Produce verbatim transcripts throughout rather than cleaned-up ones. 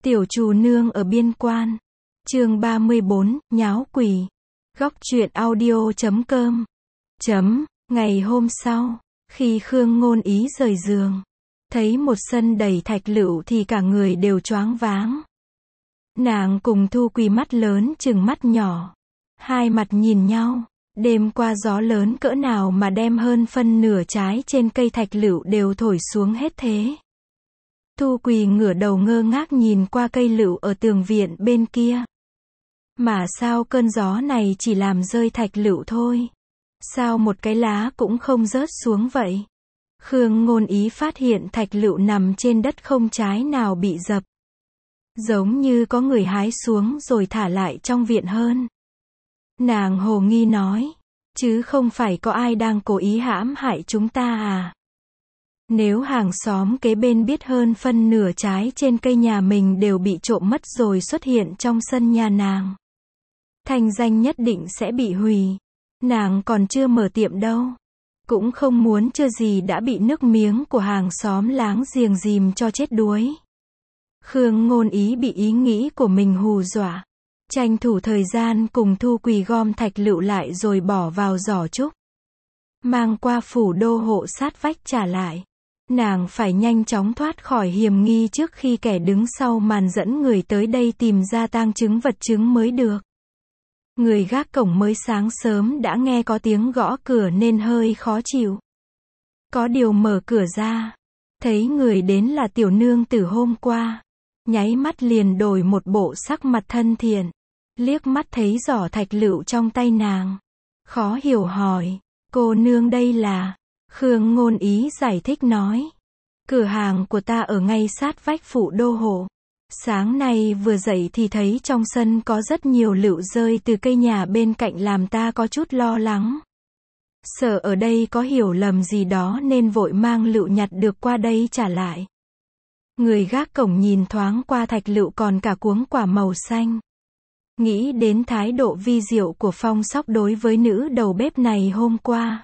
Tiểu Trù Nương ở biên quan. Chương ba mươi bốn, nháo quỷ. Góc truyện audio chấm com. Chấm, ngày hôm sau, khi Khương Ngôn Ý rời giường, thấy một sân đầy thạch lựu thì cả người đều choáng váng. Nàng cùng Thu Quỳ mắt lớn chừng mắt nhỏ, hai mặt nhìn nhau, đêm qua gió lớn cỡ nào mà đem hơn phân nửa trái trên cây thạch lựu đều thổi xuống hết thế. Thu Quỳ ngửa đầu ngơ ngác nhìn qua cây lựu ở tường viện bên kia. Mà sao cơn gió này chỉ làm rơi thạch lựu thôi? Sao một cái lá cũng không rớt xuống vậy? Khương Ngôn Ý phát hiện thạch lựu nằm trên đất không trái nào bị dập. Giống như có người hái xuống rồi thả lại trong viện hơn. Nàng hồ nghi nói, chứ không phải có ai đang cố ý hãm hại chúng ta à? Nếu hàng xóm kế bên biết hơn phân nửa trái trên cây nhà mình đều bị trộm mất rồi xuất hiện trong sân nhà nàng, thanh danh nhất định sẽ bị hủy. Nàng còn chưa mở tiệm đâu, cũng không muốn chưa gì đã bị nước miếng của hàng xóm láng giềng dìm cho chết đuối. Khương Ngôn Ý bị ý nghĩ của mình hù dọa, tranh thủ thời gian cùng Thu Quỳ gom thạch lựu lại rồi bỏ vào giỏ trúc, mang qua phủ đô hộ sát vách trả lại. Nàng phải nhanh chóng thoát khỏi hiểm nghi trước khi kẻ đứng sau màn dẫn người tới đây tìm ra tang chứng vật chứng mới được. Người gác cổng mới sáng sớm đã nghe có tiếng gõ cửa nên hơi khó chịu. Có điều mở cửa ra, thấy người đến là tiểu nương tử hôm qua, nháy mắt liền đổi một bộ sắc mặt thân thiện, liếc mắt thấy giỏ thạch lựu trong tay nàng, khó hiểu hỏi, cô nương đây là? Khương Ngôn Ý giải thích nói, cửa hàng của ta ở ngay sát vách phủ đô hộ. Sáng nay vừa dậy thì thấy trong sân có rất nhiều lựu rơi từ cây nhà bên cạnh làm ta có chút lo lắng. Sợ ở đây có hiểu lầm gì đó nên vội mang lựu nhặt được qua đây trả lại. Người gác cổng nhìn thoáng qua thạch lựu còn cả cuống quả màu xanh. Nghĩ đến thái độ vi diệu của Phong Sóc đối với nữ đầu bếp này hôm qua.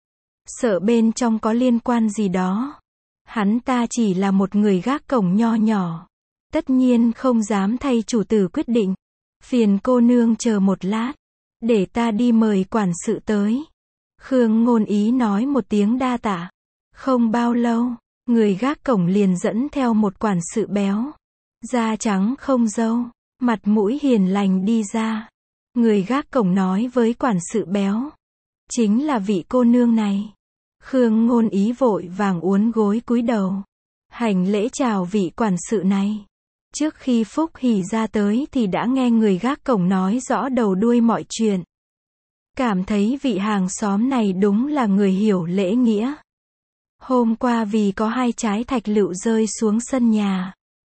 Sợ bên trong có liên quan gì đó. Hắn ta chỉ là một người gác cổng nho nhỏ. Tất nhiên không dám thay chủ tử quyết định. Phiền cô nương chờ một lát, để ta đi mời quản sự tới. Khương Ngôn Ý nói một tiếng đa tạ. Không bao lâu, người gác cổng liền dẫn theo một quản sự béo, da trắng không râu, mặt mũi hiền lành đi ra. Người gác cổng nói với quản sự béo, chính là vị cô nương này. Khương Ngôn Ý vội vàng uốn gối cúi đầu, hành lễ chào vị quản sự này. Trước khi Phúc Hỷ ra tới thì đã nghe người gác cổng nói rõ đầu đuôi mọi chuyện. Cảm thấy vị hàng xóm này đúng là người hiểu lễ nghĩa. Hôm qua vì có hai trái thạch lựu rơi xuống sân nhà,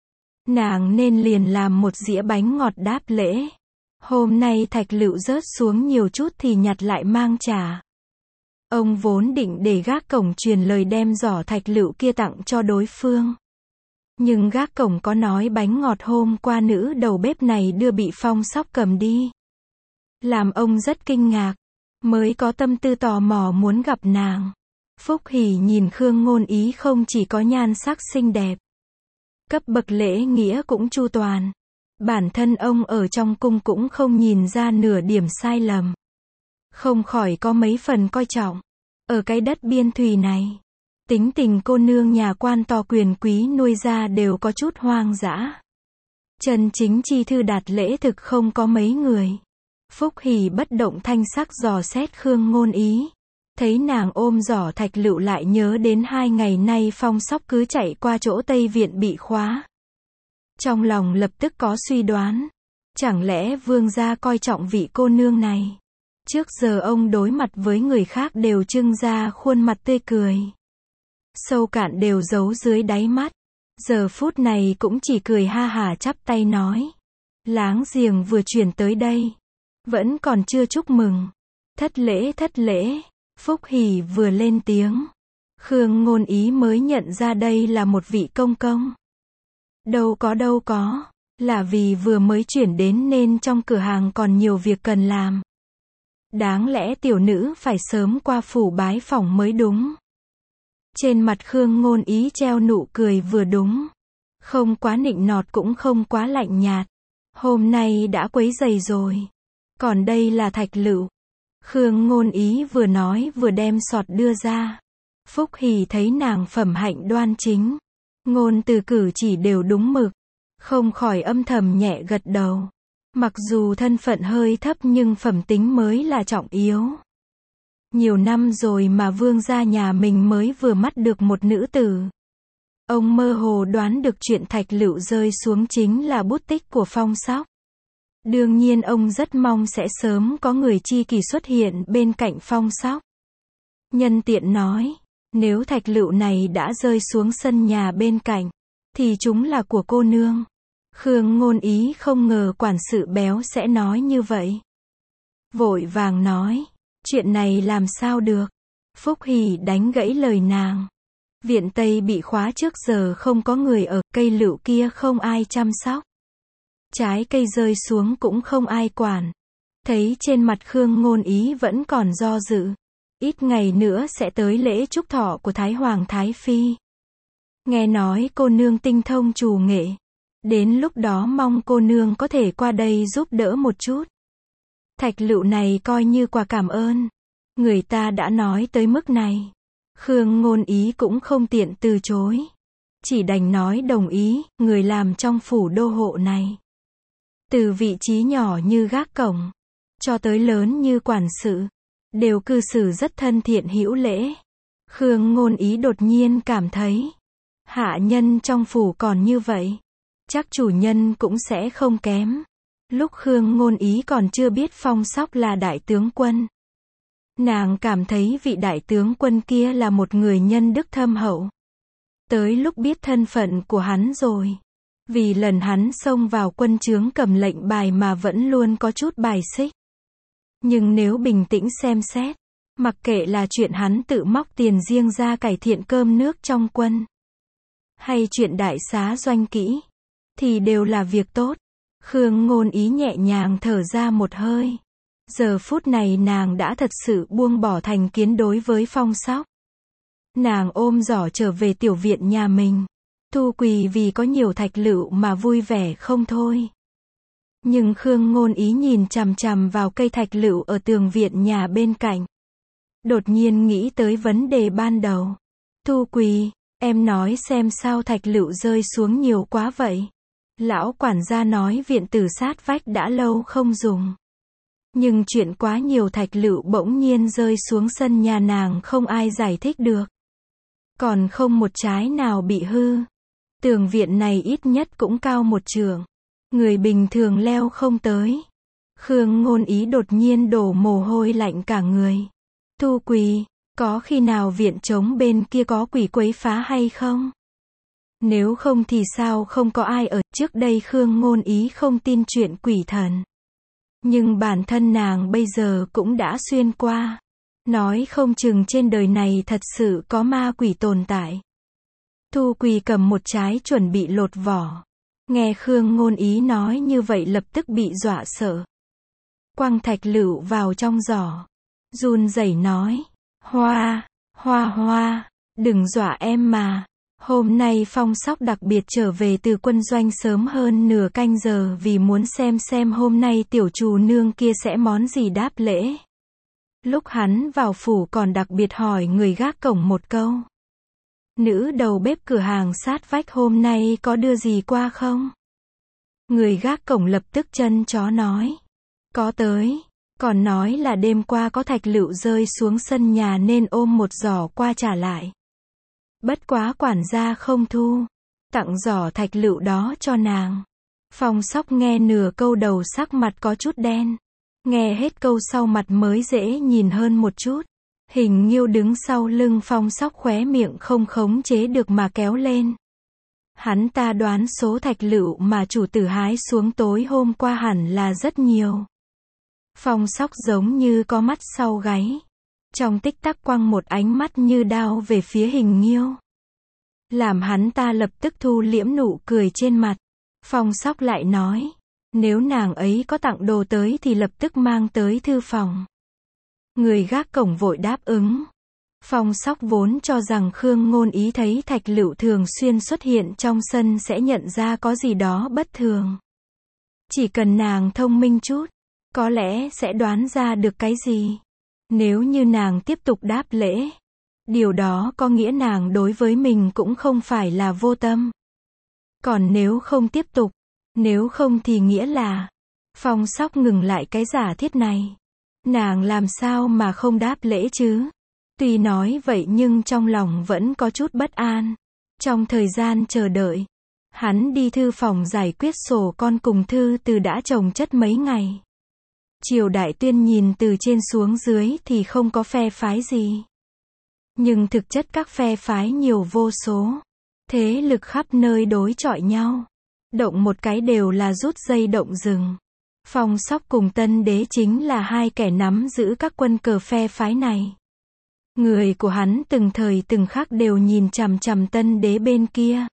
nàng nên liền làm một dĩa bánh ngọt đáp lễ. Hôm nay thạch lựu rớt xuống nhiều chút thì nhặt lại mang trả. Ông vốn định để gác cổng truyền lời đem giỏ thạch lựu kia tặng cho đối phương. Nhưng gác cổng có nói bánh ngọt hôm qua nữ đầu bếp này đưa bị Phong Sóc cầm đi. Làm ông rất kinh ngạc, mới có tâm tư tò mò muốn gặp nàng. Phúc Hỷ nhìn Khương Ngôn Ý không chỉ có nhan sắc xinh đẹp, cấp bậc lễ nghĩa cũng chu toàn. Bản thân ông ở trong cung cũng không nhìn ra nửa điểm sai lầm. Không khỏi có mấy phần coi trọng. Ở cái đất biên thùy này, tính tình cô nương nhà quan to quyền quý nuôi ra đều có chút hoang dã. Chân chính chi thư đạt lễ thực không có mấy người. Phúc Hỷ bất động thanh sắc dò xét Khương Ngôn Ý. Thấy nàng ôm giỏ thạch lựu lại nhớ đến hai ngày nay Phong Sóc cứ chạy qua chỗ Tây Viện bị khóa. Trong lòng lập tức có suy đoán. Chẳng lẽ vương gia coi trọng vị cô nương này? Trước giờ ông đối mặt với người khác đều trưng ra khuôn mặt tươi cười. Sâu cạn đều giấu dưới đáy mắt. Giờ phút này cũng chỉ cười ha hả chắp tay nói. Láng giềng vừa chuyển tới đây. Vẫn còn chưa chúc mừng. Thất lễ thất lễ. Phúc Hỷ vừa lên tiếng. Khương Ngôn Ý mới nhận ra đây là một vị công công. Đâu có đâu có. Là vì vừa mới chuyển đến nên trong cửa hàng còn nhiều việc cần làm. Đáng lẽ tiểu nữ phải sớm qua phủ bái phỏng mới đúng. Trên mặt Khương Ngôn Ý treo nụ cười vừa đúng. Không quá nịnh nọt cũng không quá lạnh nhạt. Hôm nay đã quấy rầy rồi. Còn đây là Thạch Lựu. Khương Ngôn Ý vừa nói vừa đem sọt đưa ra. Phúc Hỷ thấy nàng phẩm hạnh đoan chính. Ngôn từ cử chỉ đều đúng mực. Không khỏi âm thầm nhẹ gật đầu. Mặc dù thân phận hơi thấp nhưng phẩm tính mới là trọng yếu. Nhiều năm rồi mà vương gia nhà mình mới vừa mắt được một nữ tử. Ông mơ hồ đoán được chuyện Thạch Lựu rơi xuống chính là bút tích của Phong Sóc. Đương nhiên ông rất mong sẽ sớm có người tri kỷ xuất hiện bên cạnh Phong Sóc. Nhân tiện nói, nếu Thạch Lựu này đã rơi xuống sân nhà bên cạnh, thì chúng là của cô nương. Khương Ngôn Ý không ngờ quản sự béo sẽ nói như vậy. Vội vàng nói, chuyện này làm sao được. Phúc Hỷ đánh gãy lời nàng. Viện Tây bị khóa trước giờ không có người ở, cây lựu kia không ai chăm sóc. Trái cây rơi xuống cũng không ai quản. Thấy trên mặt Khương Ngôn Ý vẫn còn do dự. Ít ngày nữa sẽ tới lễ chúc thọ của Thái Hoàng Thái Phi. Nghe nói cô nương tinh thông trù nghệ. Đến lúc đó mong cô nương có thể qua đây giúp đỡ một chút. Thạch Lựu này coi như quà cảm ơn. Người ta đã nói tới mức này. Khương Ngôn Ý cũng không tiện từ chối. Chỉ đành nói đồng ý, người làm trong phủ đô hộ này. Từ vị trí nhỏ như gác cổng, cho tới lớn như quản sự, đều cư xử rất thân thiện hữu lễ. Khương Ngôn Ý đột nhiên cảm thấy, hạ nhân trong phủ còn như vậy, chắc chủ nhân cũng sẽ không kém. Lúc Khương Ngôn Ý còn chưa biết Phong Sóc là đại tướng quân, nàng cảm thấy vị đại tướng quân kia là một người nhân đức thâm hậu. Tới lúc biết thân phận của hắn rồi, vì lần hắn xông vào quân trướng cầm lệnh bài mà vẫn luôn có chút bài xích. Nhưng nếu bình tĩnh xem xét, mặc kệ là chuyện hắn tự móc tiền riêng ra cải thiện cơm nước trong quân, hay chuyện đại xá doanh kỹ, thì đều là việc tốt. Khương Ngôn Ý nhẹ nhàng thở ra một hơi. Giờ phút này nàng đã thật sự buông bỏ thành kiến đối với Phong Sóc. Nàng ôm giỏ trở về tiểu viện nhà mình. Thu Quỳ vì có nhiều thạch lựu mà vui vẻ không thôi. Nhưng Khương Ngôn Ý nhìn chằm chằm vào cây thạch lựu ở tường viện nhà bên cạnh. Đột nhiên nghĩ tới vấn đề ban đầu. Thu Quỳ, em nói xem sao thạch lựu rơi xuống nhiều quá vậy. Lão quản gia nói viện tử sát vách đã lâu không dùng. Nhưng chuyện quá nhiều thạch lựu bỗng nhiên rơi xuống sân nhà nàng không ai giải thích được. Còn không một trái nào bị hư. Tường viện này ít nhất cũng cao một trượng. Người bình thường leo không tới. Khương Ngôn Ý đột nhiên đổ mồ hôi lạnh cả người. Thu Quỳ, có khi nào viện trống bên kia có quỷ quấy phá hay không? Nếu không thì sao không có ai ở. Trước đây Khương Ngôn Ý không tin chuyện quỷ thần. Nhưng bản thân nàng bây giờ cũng đã xuyên qua. Nói không chừng trên đời này thật sự có ma quỷ tồn tại. Thu Quỳ cầm một trái chuẩn bị lột vỏ. Nghe Khương Ngôn Ý nói như vậy lập tức bị dọa sợ. Quăng thạch lựu vào trong giỏ. Run rẩy nói. Hoa, hoa hoa, đừng dọa em mà. Hôm nay Phong Sóc đặc biệt trở về từ quân doanh sớm hơn nửa canh giờ vì muốn xem xem hôm nay tiểu trù nương kia sẽ món gì đáp lễ. Lúc hắn vào phủ còn đặc biệt hỏi người gác cổng một câu. Nữ đầu bếp cửa hàng sát vách hôm nay có đưa gì qua không? Người gác cổng lập tức chân chó nói. Có tới. Còn nói là đêm qua có thạch lựu rơi xuống sân nhà nên ôm một giỏ qua trả lại. Bất quá quản gia không thu. Tặng giỏ thạch lựu đó cho nàng. Phong Sóc nghe nửa câu đầu sắc mặt có chút đen. Nghe hết câu sau mặt mới dễ nhìn hơn một chút. Hình Nghiêu đứng sau lưng Phong Sóc khóe miệng không khống chế được mà kéo lên. Hắn ta đoán số thạch lựu mà chủ tử hái xuống tối hôm qua hẳn là rất nhiều. Phong Sóc giống như có mắt sau gáy. Trong tích tắc quăng một ánh mắt như đao về phía Hình Nghiêu. Làm hắn ta lập tức thu liễm nụ cười trên mặt. Phong Sóc lại nói. Nếu nàng ấy có tặng đồ tới thì lập tức mang tới thư phòng. Người gác cổng vội đáp ứng. Phong Sóc vốn cho rằng Khương Ngôn Ý thấy Thạch Lựu thường xuyên xuất hiện trong sân sẽ nhận ra có gì đó bất thường. Chỉ cần nàng thông minh chút, có lẽ sẽ đoán ra được cái gì. Nếu như nàng tiếp tục đáp lễ, điều đó có nghĩa nàng đối với mình cũng không phải là vô tâm. Còn nếu không tiếp tục, nếu không thì nghĩa là, Phong Sóc ngừng lại cái giả thiết này. Nàng làm sao mà không đáp lễ chứ? Tuy nói vậy nhưng trong lòng vẫn có chút bất an. Trong thời gian chờ đợi, hắn đi thư phòng giải quyết sổ con cùng thư từ đã chồng chất mấy ngày. Triều Đại Tuyên nhìn từ trên xuống dưới thì không có phe phái gì. Nhưng thực chất các phe phái nhiều vô số. Thế lực khắp nơi đối chọi nhau. Động một cái đều là rút dây động rừng. Phong Sóc cùng Tân Đế chính là hai kẻ nắm giữ các quân cờ phe phái này. Người của hắn từng thời từng khắc đều nhìn chằm chằm Tân Đế bên kia.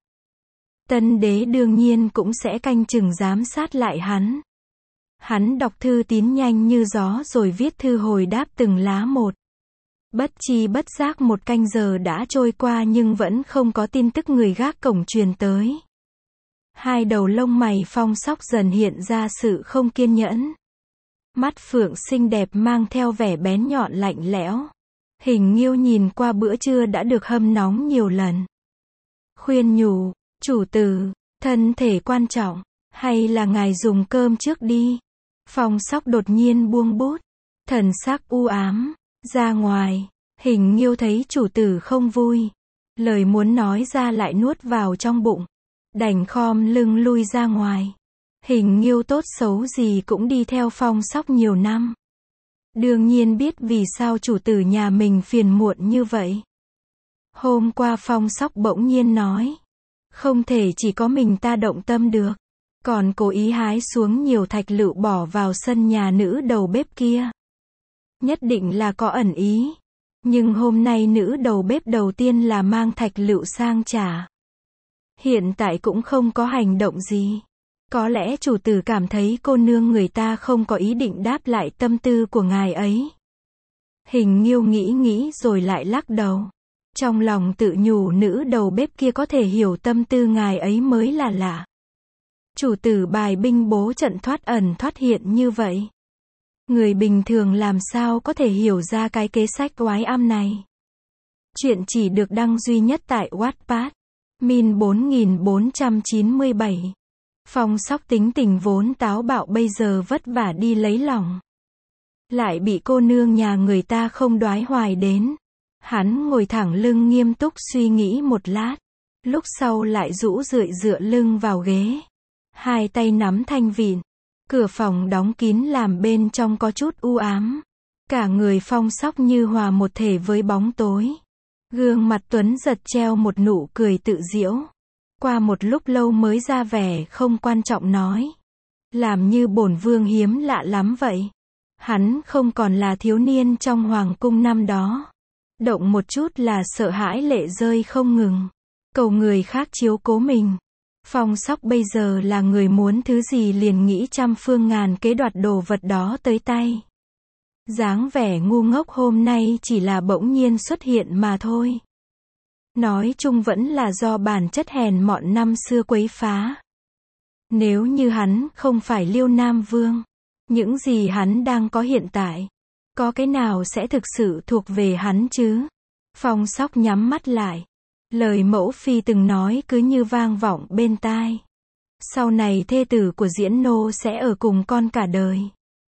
Tân Đế đương nhiên cũng sẽ canh chừng giám sát lại hắn. Hắn đọc thư tín nhanh như gió rồi viết thư hồi đáp từng lá một. Bất chi bất giác một canh giờ đã trôi qua nhưng vẫn không có tin tức người gác cổng truyền tới. Hai đầu lông mày Phong Sóc dần hiện ra sự không kiên nhẫn. Mắt phượng xinh đẹp mang theo vẻ bén nhọn lạnh lẽo. Hình Nghiêu nhìn qua bữa trưa đã được hâm nóng nhiều lần. Khuyên nhủ, chủ tử, thân thể quan trọng, hay là ngài dùng cơm trước đi. Phong Sóc đột nhiên buông bút, thần sắc u ám, ra ngoài. Hình Nghiêu thấy chủ tử không vui, lời muốn nói ra lại nuốt vào trong bụng, đành khom lưng lui ra ngoài. Hình Nghiêu tốt xấu gì cũng đi theo Phong Sóc nhiều năm. Đương nhiên biết vì sao chủ tử nhà mình phiền muộn như vậy. Hôm qua Phong Sóc bỗng nhiên nói, không thể chỉ có mình ta động tâm được, còn cố ý hái xuống nhiều thạch lựu bỏ vào sân nhà nữ đầu bếp kia. Nhất định là có ẩn ý. Nhưng hôm nay nữ đầu bếp đầu tiên là mang thạch lựu sang trả. Hiện tại cũng không có hành động gì. Có lẽ chủ tử cảm thấy cô nương người ta không có ý định đáp lại tâm tư của ngài ấy. Hình Nghiêu nghĩ nghĩ rồi lại lắc đầu. Trong lòng tự nhủ nữ đầu bếp kia có thể hiểu tâm tư ngài ấy mới là lạ. Chủ tử bài binh bố trận thoát ẩn thoát hiện như vậy. Người bình thường làm sao có thể hiểu ra cái kế sách oái am này. Chuyện chỉ được đăng duy nhất tại Wattpad. Min bốn nghìn bốn trăm chín mươi bảy. Phong Sóc tính tình vốn táo bạo bây giờ vất vả đi lấy lòng. Lại bị cô nương nhà người ta không đoái hoài đến. Hắn ngồi thẳng lưng nghiêm túc suy nghĩ một lát. Lúc sau lại rũ rượi dựa lưng vào ghế. Hai tay nắm thanh vịn. Cửa phòng đóng kín làm bên trong có chút u ám. Cả người Phong Sóc như hòa một thể với bóng tối. Gương mặt tuấn giật treo một nụ cười tự giễu. Qua một lúc lâu mới ra vẻ không quan trọng nói. Làm như bổn vương hiếm lạ lắm vậy. Hắn không còn là thiếu niên trong hoàng cung năm đó. Động một chút là sợ hãi lệ rơi không ngừng. Cầu người khác chiếu cố mình. Phong Sóc bây giờ là người muốn thứ gì liền nghĩ trăm phương ngàn kế đoạt đồ vật đó tới tay. Dáng vẻ ngu ngốc hôm nay chỉ là bỗng nhiên xuất hiện mà thôi. Nói chung vẫn là do bản chất hèn mọn năm xưa quấy phá. Nếu như hắn không phải Liêu Nam Vương, những gì hắn đang có hiện tại, có cái nào sẽ thực sự thuộc về hắn chứ? Phong Sóc nhắm mắt lại. Lời mẫu phi từng nói cứ như vang vọng bên tai. Sau này thê tử của Diễn Nô sẽ ở cùng con cả đời.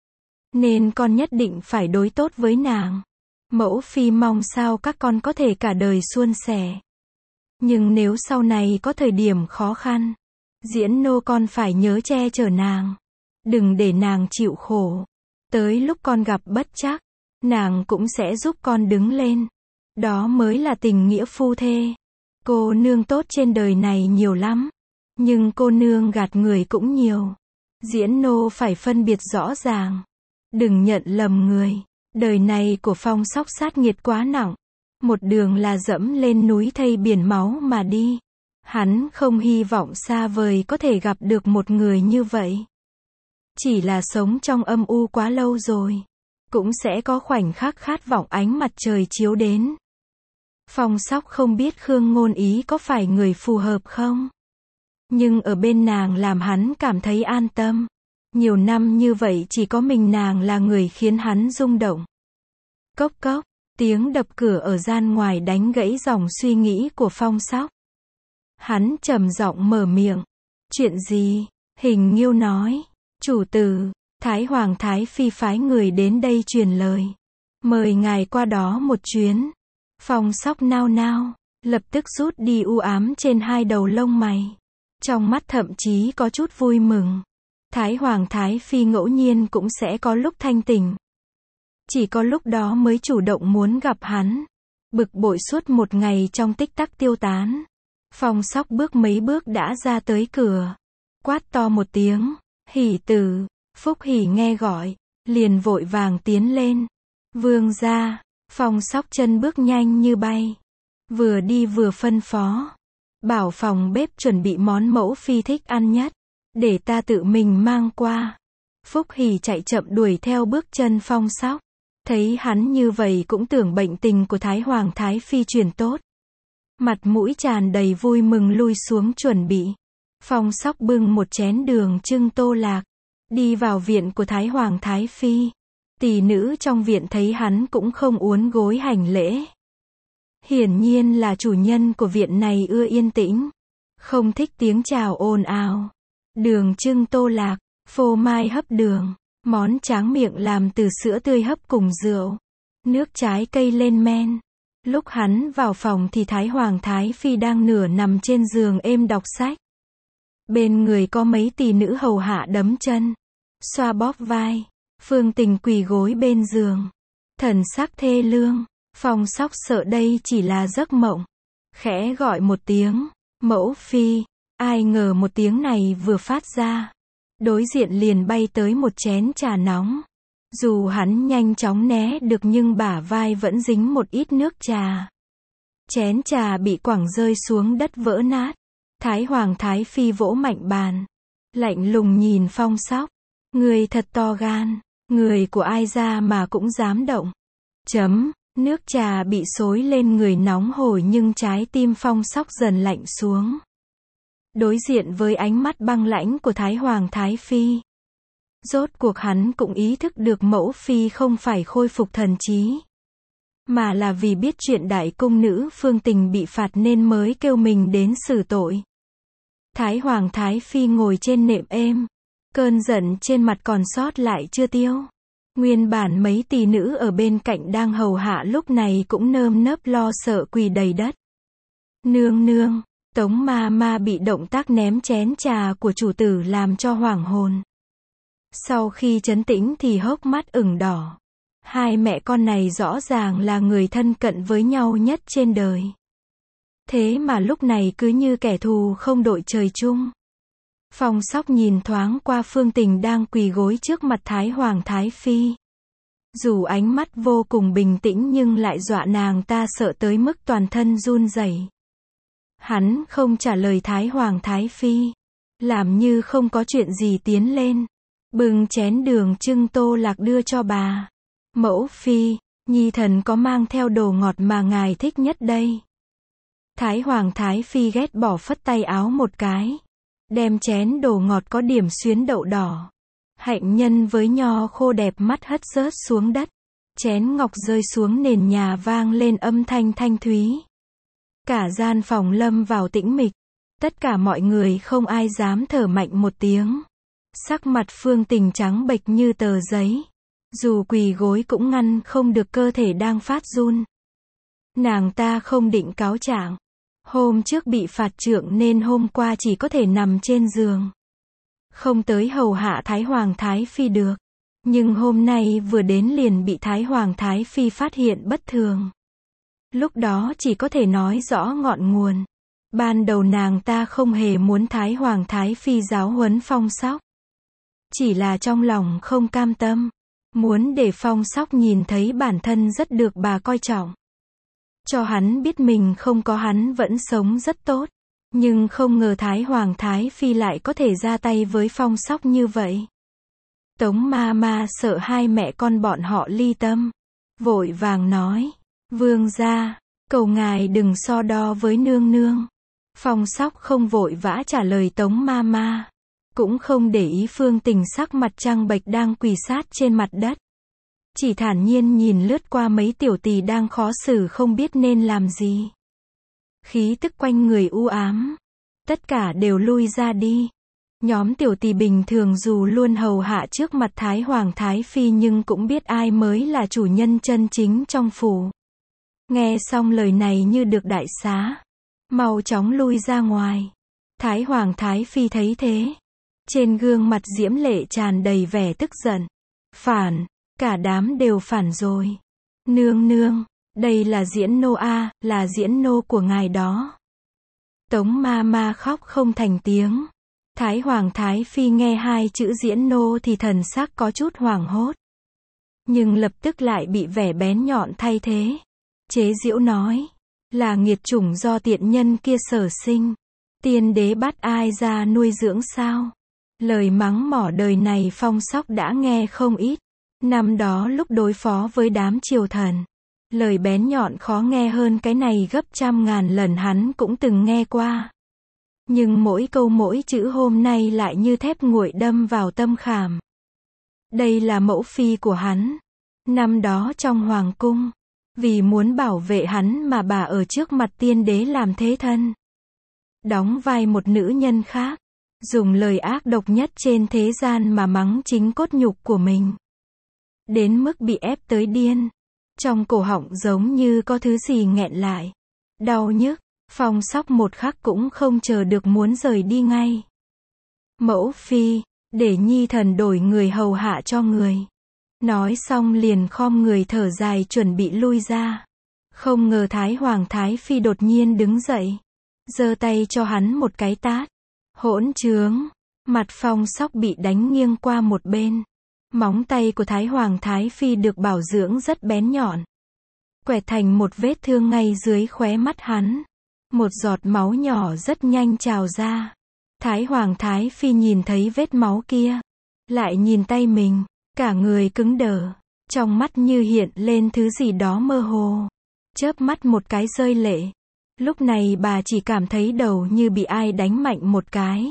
Nên con nhất định phải đối tốt với nàng. Mẫu phi mong sao các con có thể cả đời suôn sẻ. Nhưng nếu sau này có thời điểm khó khăn, Diễn Nô con phải nhớ che chở nàng. Đừng để nàng chịu khổ. Tới lúc con gặp bất trắc, nàng cũng sẽ giúp con đứng lên. Đó mới là tình nghĩa phu thê. Cô nương tốt trên đời này nhiều lắm. Nhưng cô nương gạt người cũng nhiều. Diễn Nô phải phân biệt rõ ràng. Đừng nhận lầm người. Đời này của Phong Sóc sát nghiệt quá nặng. Một đường là dẫm lên núi thây biển máu mà đi. Hắn không hy vọng xa vời có thể gặp được một người như vậy. Chỉ là sống trong âm u quá lâu rồi. Cũng sẽ có khoảnh khắc khát vọng ánh mặt trời chiếu đến. Phong Sóc không biết Khương Ngôn Ý có phải người phù hợp không? Nhưng ở bên nàng làm hắn cảm thấy an tâm. Nhiều năm như vậy chỉ có mình nàng là người khiến hắn rung động. Cốc cốc, tiếng đập cửa ở gian ngoài đánh gãy dòng suy nghĩ của Phong Sóc. Hắn trầm giọng mở miệng. Chuyện gì? Hình Nghiêu nói. Chủ tử, Thái Hoàng Thái Phi phái người đến đây truyền lời. Mời ngài qua đó một chuyến. Phong Sóc nao nao, lập tức rút đi u ám trên hai đầu lông mày. Trong mắt thậm chí có chút vui mừng. Thái Hoàng Thái Phi ngẫu nhiên cũng sẽ có lúc thanh tỉnh. Chỉ có lúc đó mới chủ động muốn gặp hắn. Bực bội suốt một ngày trong tích tắc tiêu tán. Phong Sóc bước mấy bước đã ra tới cửa. Quát to một tiếng. Hỉ tử. Phúc Hỉ nghe gọi. Liền vội vàng tiến lên. Vương gia. Phong Sóc chân bước nhanh như bay. Vừa đi vừa phân phó. Bảo phòng bếp chuẩn bị món mẫu phi thích ăn nhất. Để ta tự mình mang qua. Phúc Hỉ chạy chậm đuổi theo bước chân Phong Sóc. Thấy hắn như vậy cũng tưởng bệnh tình của Thái Hoàng Thái Phi chuyển tốt. Mặt mũi tràn đầy vui mừng lui xuống chuẩn bị. Phong Sóc bưng một chén đường trưng tô lạc. Đi vào viện của Thái Hoàng Thái Phi. Tỷ nữ trong viện thấy hắn cũng không uốn gối hành lễ. Hiển nhiên là chủ nhân của viện này ưa yên tĩnh. Không thích tiếng chào ồn ào. Đường trưng tô lạc, phô mai hấp đường. Món tráng miệng làm từ sữa tươi hấp cùng rượu. Nước trái cây lên men. Lúc hắn vào phòng thì Thái Hoàng Thái Phi đang nửa nằm trên giường êm đọc sách. Bên người có mấy tỷ nữ hầu hạ đấm chân. Xoa bóp vai. Phương Tình quỳ gối bên giường. Thần sắc thê lương. Phong Sóc sợ đây chỉ là giấc mộng. Khẽ gọi một tiếng. Mẫu phi. Ai ngờ một tiếng này vừa phát ra. Đối diện liền bay tới một chén trà nóng. Dù hắn nhanh chóng né được nhưng bả vai vẫn dính một ít nước trà. Chén trà bị quẳng rơi xuống đất vỡ nát. Thái Hoàng Thái Phi vỗ mạnh bàn. Lạnh lùng nhìn Phong Sóc. Người thật to gan. Người của ai ra mà cũng dám động. Chấm. Nước trà bị xối lên người nóng hổi nhưng trái tim Phong Sóc dần lạnh xuống. Đối diện với ánh mắt băng lãnh của Thái Hoàng Thái Phi. Rốt cuộc hắn cũng ý thức được mẫu phi không phải khôi phục thần trí. Mà là vì biết chuyện đại cung nữ Phương Tình bị phạt nên mới kêu mình đến xử tội. Thái Hoàng Thái Phi ngồi trên nệm êm. Cơn giận trên mặt còn sót lại chưa tiêu. Nguyên bản mấy tỷ nữ ở bên cạnh đang hầu hạ lúc này cũng nơm nớp lo sợ quỳ đầy đất. Nương nương, Tống ma ma bị động tác ném chén trà của chủ tử làm cho hoảng hồn. Sau khi trấn tĩnh thì hốc mắt ửng đỏ. Hai mẹ con này rõ ràng là người thân cận với nhau nhất trên đời. Thế mà lúc này cứ như kẻ thù không đội trời chung. Phong Sóc nhìn thoáng qua Phương Tình đang quỳ gối trước mặt Thái Hoàng Thái Phi. Dù ánh mắt vô cùng bình tĩnh nhưng lại dọa nàng ta sợ tới mức toàn thân run rẩy. Hắn không trả lời Thái Hoàng Thái Phi. Làm như không có chuyện gì tiến lên. Bưng chén đường trưng tô lạc đưa cho bà. Mẫu phi, nhi thần có mang theo đồ ngọt mà ngài thích nhất đây. Thái Hoàng Thái Phi ghét bỏ phất tay áo một cái. Đem chén đồ ngọt có điểm xuyến đậu đỏ. Hạnh nhân với nho khô đẹp mắt hất rớt xuống đất. Chén ngọc rơi xuống nền nhà vang lên âm thanh thanh thúy. Cả gian phòng lâm vào tĩnh mịch. Tất cả mọi người không ai dám thở mạnh một tiếng. Sắc mặt Phương Tình trắng bệch như tờ giấy. Dù quỳ gối cũng ngăn không được cơ thể đang phát run. Nàng ta không định cáo trạng. Hôm trước bị phạt trượng nên hôm qua chỉ có thể nằm trên giường. Không tới hầu hạ Thái Hoàng Thái Phi được. Nhưng hôm nay vừa đến liền bị Thái Hoàng Thái Phi phát hiện bất thường. Lúc đó chỉ có thể nói rõ ngọn nguồn. Ban đầu nàng ta không hề muốn Thái Hoàng Thái Phi giáo huấn Phong Sóc. Chỉ là trong lòng không cam tâm. Muốn để Phong Sóc nhìn thấy bản thân rất được bà coi trọng. Cho hắn biết mình không có hắn vẫn sống rất tốt. Nhưng không ngờ Thái Hoàng Thái Phi lại có thể ra tay với Phong Sóc như vậy. Tống ma ma sợ hai mẹ con bọn họ ly tâm. Vội vàng nói. Vương gia, Cầu ngài đừng so đo với nương nương. Phong Sóc không vội vã trả lời Tống ma ma, cũng không để ý Phương Tình sắc mặt trắng bệch đang quỳ sát trên mặt đất. Chỉ thản nhiên nhìn lướt qua mấy tiểu tỳ đang khó xử không biết nên làm gì. Khí tức quanh người u ám. Tất cả đều lui ra đi. Nhóm tiểu tỳ bình thường dù luôn hầu hạ trước mặt Thái Hoàng Thái Phi nhưng cũng biết ai mới là chủ nhân chân chính trong phủ. Nghe xong lời này như được đại xá. Mau chóng lui ra ngoài. Thái Hoàng Thái Phi thấy thế. Trên gương mặt diễm lệ tràn đầy vẻ tức giận. Phản, cả đám đều phản rồi. Nương nương, đây là diễn nô a, là diễn nô của ngài đó. Tống ma ma khóc không thành tiếng. Thái Hoàng Thái Phi nghe hai chữ diễn nô thì thần sắc có chút hoảng hốt. Nhưng lập tức lại bị vẻ bén nhọn thay thế. Chế giễu nói, là nghiệt chủng do tiện nhân kia sở sinh. Tiên đế bắt ai ra nuôi dưỡng sao? Lời mắng mỏ đời này Phong Sóc đã nghe không ít. Năm đó lúc đối phó với đám triều thần, lời bén nhọn khó nghe hơn cái này gấp trăm ngàn lần hắn cũng từng nghe qua. Nhưng mỗi câu mỗi chữ hôm nay lại như thép nguội đâm vào tâm khảm. Đây là mẫu phi của hắn. Năm đó trong hoàng cung, vì muốn bảo vệ hắn mà bà ở trước mặt tiên đế làm thế thân. Đóng vai một nữ nhân khác. Dùng lời ác độc nhất trên thế gian mà mắng chính cốt nhục của mình. Đến mức bị ép tới điên. Trong cổ họng giống như có thứ gì nghẹn lại. Đau nhức. Phong Sóc một khắc cũng không chờ được muốn rời đi ngay. Mẫu phi, để nhi thần đổi người hầu hạ cho người. Nói xong liền khom người thở dài chuẩn bị lui ra. Không ngờ Thái Hoàng Thái Phi đột nhiên đứng dậy. Giơ tay cho hắn một cái tát. Hỗn trướng. Mặt Phong Sóc bị đánh nghiêng qua một bên. Móng tay của Thái Hoàng Thái Phi được bảo dưỡng rất bén nhọn. Quẹt thành một vết thương ngay dưới khóe mắt hắn. Một giọt máu nhỏ rất nhanh trào ra. Thái Hoàng Thái Phi nhìn thấy vết máu kia. Lại nhìn tay mình. Cả người cứng đờ. Trong mắt như hiện lên thứ gì đó mơ hồ. Chớp mắt một cái rơi lệ. Lúc này bà chỉ cảm thấy đầu như bị ai đánh mạnh một cái.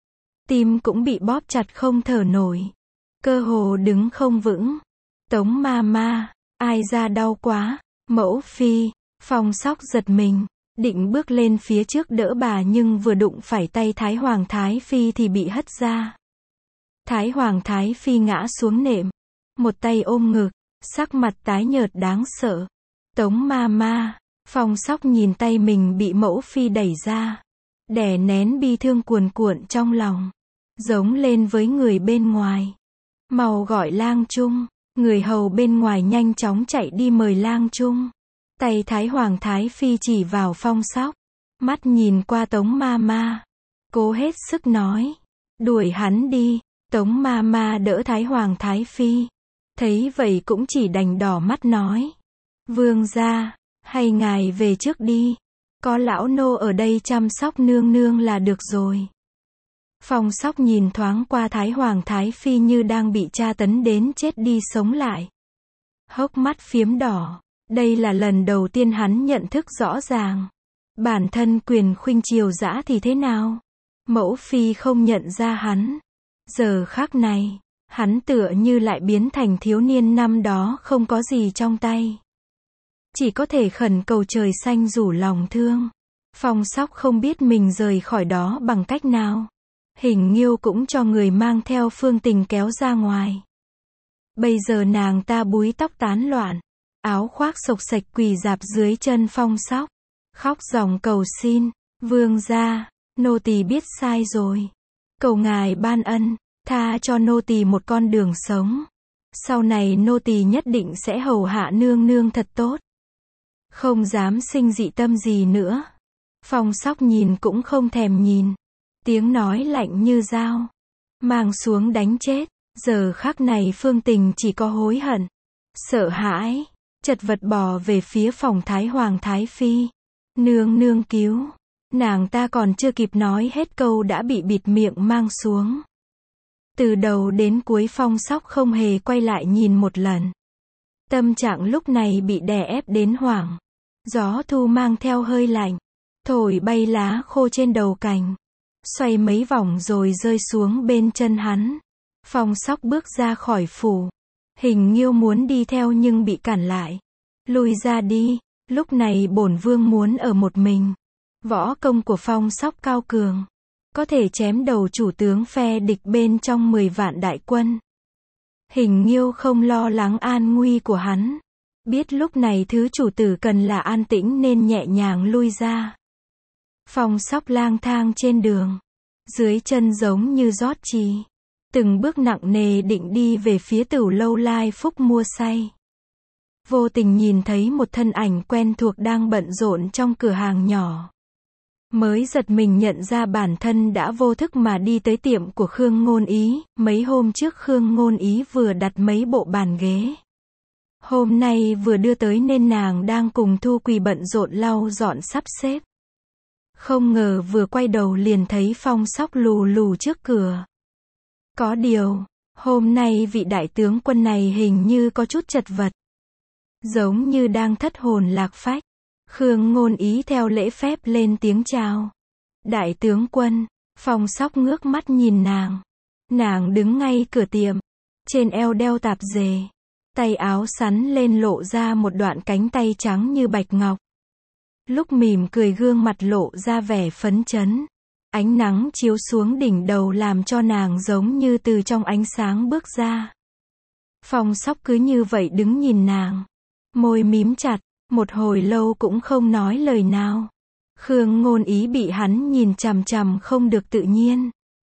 Tim cũng bị bóp chặt không thở nổi. Cơ hồ đứng không vững. Tống ma ma, ai ra đau quá. Mẫu phi, Phong Sóc giật mình. Định bước lên phía trước đỡ bà nhưng vừa đụng phải tay Thái Hoàng Thái Phi thì bị hất ra. Thái Hoàng Thái Phi ngã xuống nệm. Một tay ôm ngực, sắc mặt tái nhợt đáng sợ. Tống ma ma, Phong Sóc nhìn tay mình bị mẫu phi đẩy ra. Đè nén bi thương cuồn cuộn trong lòng. Giống lên với người bên ngoài. Mau gọi lang trung. Người hầu bên ngoài nhanh chóng chạy đi mời lang trung. Tay Thái Hoàng Thái Phi chỉ vào Phong Sóc. Mắt nhìn qua Tống ma ma. Cố hết sức nói. Đuổi hắn đi. Tống ma ma đỡ Thái Hoàng Thái Phi. Thấy vậy cũng chỉ đành đỏ mắt nói. Vương gia, hay ngài về trước đi. Có lão nô ở đây chăm sóc nương nương là được rồi. Phong Sóc nhìn thoáng qua Thái Hoàng Thái Phi như đang bị tra tấn đến chết đi sống lại. Hốc mắt phiếm đỏ. Đây là lần đầu tiên hắn nhận thức rõ ràng. Bản thân quyền khuynh triều dã thì thế nào? Mẫu phi không nhận ra hắn. Giờ khắc này, hắn tựa như lại biến thành thiếu niên năm đó không có gì trong tay. Chỉ có thể khẩn cầu trời xanh rủ lòng thương. Phong Sóc không biết mình rời khỏi đó bằng cách nào. Hình Nghiêu cũng cho người mang theo Phương Tình kéo ra ngoài. Bây giờ nàng ta búi tóc tán loạn. Áo khoác xộc xệch quỳ rạp dưới chân Phong Sóc. Khóc ròng cầu xin. Vương gia, nô tỳ biết sai rồi. Cầu ngài ban ân, tha cho nô tỳ một con đường sống. Sau này nô tỳ nhất định sẽ hầu hạ nương nương thật tốt. Không dám sinh dị tâm gì nữa. Phong Sóc nhìn cũng không thèm nhìn. Tiếng nói lạnh như dao. Mang xuống đánh chết. Giờ khắc này Phương Tình chỉ có hối hận. Sợ hãi. Chật vật bò về phía phòng Thái Hoàng Thái Phi. Nương nương cứu. Nàng ta còn chưa kịp nói hết câu đã bị bịt miệng mang xuống. Từ đầu đến cuối Phong Sóc không hề quay lại nhìn một lần. Tâm trạng lúc này bị đè ép đến hoảng. Gió thu mang theo hơi lạnh, thổi bay lá khô trên đầu cành, xoay mấy vòng rồi rơi xuống bên chân hắn. Phong Sóc bước ra khỏi phủ. Hình Nghiêu muốn đi theo nhưng bị cản lại. Lui ra đi, lúc này bổn vương muốn ở một mình. Võ công của Phong Sóc cao cường, có thể chém đầu chủ tướng phe địch bên trong mười vạn đại quân. Hình Nghiêu không lo lắng an nguy của hắn. Biết lúc này thứ chủ tử cần là an tĩnh nên nhẹ nhàng lui ra. Phong Sóc lang thang trên đường. Dưới chân giống như rót trì. Từng bước nặng nề định đi về phía Tửu Lâu Lai Phúc mua say. Vô tình nhìn thấy một thân ảnh quen thuộc đang bận rộn trong cửa hàng nhỏ. Mới giật mình nhận ra bản thân đã vô thức mà đi tới tiệm của Khương Ngôn Ý. Mấy hôm trước Khương Ngôn Ý vừa đặt mấy bộ bàn ghế. Hôm nay vừa đưa tới nên nàng đang cùng Thu Quỳ bận rộn lau dọn sắp xếp. Không ngờ vừa quay đầu liền thấy Phong Sóc lù lù trước cửa. Có điều, hôm nay vị đại tướng quân này hình như có chút chật vật. Giống như đang thất hồn lạc phách. Khương Ngôn Ý theo lễ phép lên tiếng chào. Đại tướng quân. Phong Sóc ngước mắt nhìn nàng. Nàng đứng ngay cửa tiệm. Trên eo đeo tạp dề. Tay áo sắn lên lộ ra một đoạn cánh tay trắng như bạch ngọc. Lúc mỉm cười gương mặt lộ ra vẻ phấn chấn. Ánh nắng chiếu xuống đỉnh đầu làm cho nàng giống như từ trong ánh sáng bước ra. Phong Sóc cứ như vậy đứng nhìn nàng. Môi mím chặt, một hồi lâu cũng không nói lời nào. Khương Ngôn Ý bị hắn nhìn chằm chằm không được tự nhiên.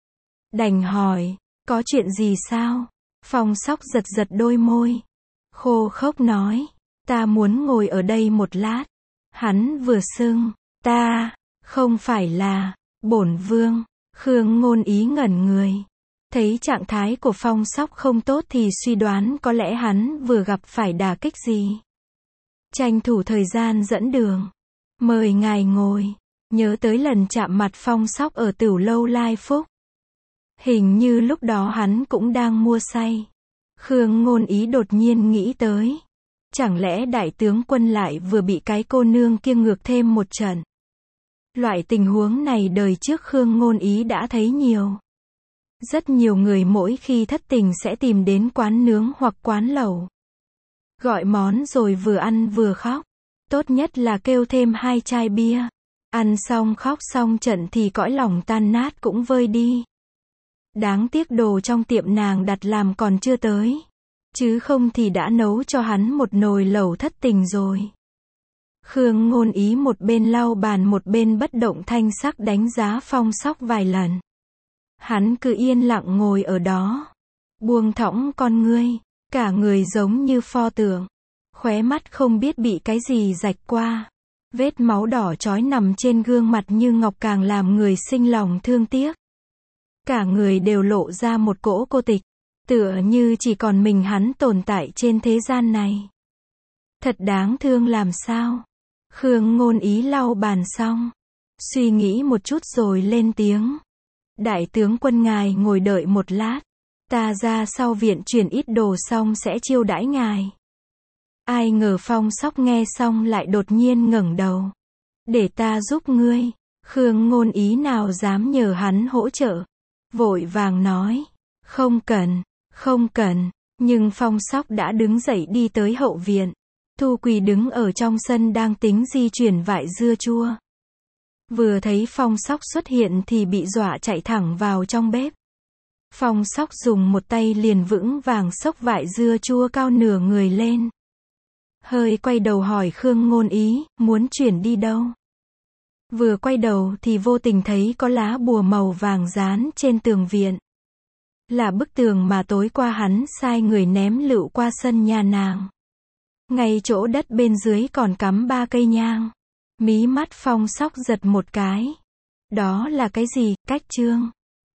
Đành hỏi, có chuyện gì sao? Phong Sóc giật giật đôi môi. Khô khốc nói, ta muốn ngồi ở đây một lát. Hắn vừa xưng, ta, không phải là, bổn vương. Khương Ngôn Ý ngẩn người. Thấy trạng thái của Phong Sóc không tốt thì suy đoán có lẽ hắn vừa gặp phải đả kích gì. Tranh thủ thời gian dẫn đường. Mời ngài ngồi. Nhớ tới lần chạm mặt Phong Sóc ở Tửu Lâu Lai Phúc. Hình như lúc đó hắn cũng đang mua say. Khương Ngôn Ý đột nhiên nghĩ tới. Chẳng lẽ đại tướng quân lại vừa bị cái cô nương kia ngược thêm một trận. Loại tình huống này đời trước Khương Ngôn Ý đã thấy nhiều. Rất nhiều người mỗi khi thất tình sẽ tìm đến quán nướng hoặc quán lẩu. Gọi món rồi vừa ăn vừa khóc. Tốt nhất là kêu thêm hai chai bia. Ăn xong khóc xong trận thì cõi lòng tan nát cũng vơi đi. Đáng tiếc đồ trong tiệm nàng đặt làm còn chưa tới. Chứ không thì đã nấu cho hắn một nồi lẩu thất tình rồi. Khương Ngôn Ý một bên lau bàn một bên bất động thanh sắc đánh giá Phong Sóc vài lần. Hắn cứ yên lặng ngồi ở đó. Buông thõng con ngươi. Cả người giống như pho tượng. Khóe mắt không biết bị cái gì rạch qua. Vết máu đỏ chói nằm trên gương mặt như ngọc càng làm người sinh lòng thương tiếc. Cả người đều lộ ra một cỗ cô tịch. Tựa như chỉ còn mình hắn tồn tại trên thế gian này. Thật đáng thương làm sao. Khương Ngôn Ý lau bàn xong. Suy nghĩ một chút rồi lên tiếng. Đại tướng quân ngài ngồi đợi một lát. Ta ra sau viện chuyển ít đồ xong sẽ chiêu đãi ngài. Ai ngờ Phong Sóc nghe xong lại đột nhiên ngẩng đầu. Để ta giúp ngươi. Khương Ngôn Ý nào dám nhờ hắn hỗ trợ. Vội vàng nói. Không cần, không cần. Nhưng Phong Sóc đã đứng dậy đi tới hậu viện. Thu Quỳ đứng ở trong sân đang tính di chuyển vại dưa chua. Vừa thấy Phong Sóc xuất hiện thì bị dọa chạy thẳng vào trong bếp. Phong Sóc dùng một tay liền vững vàng xốc vại dưa chua cao nửa người lên. Hơi quay đầu hỏi Khương Ngôn Ý, muốn chuyển đi đâu? Vừa quay đầu thì vô tình thấy có lá bùa màu vàng dán trên tường viện. Là bức tường mà tối qua hắn sai người ném lựu qua sân nhà nàng. Ngay chỗ đất bên dưới còn cắm ba cây nhang. Mí mắt Phong Sóc giật một cái. Đó là cái gì, cách chương?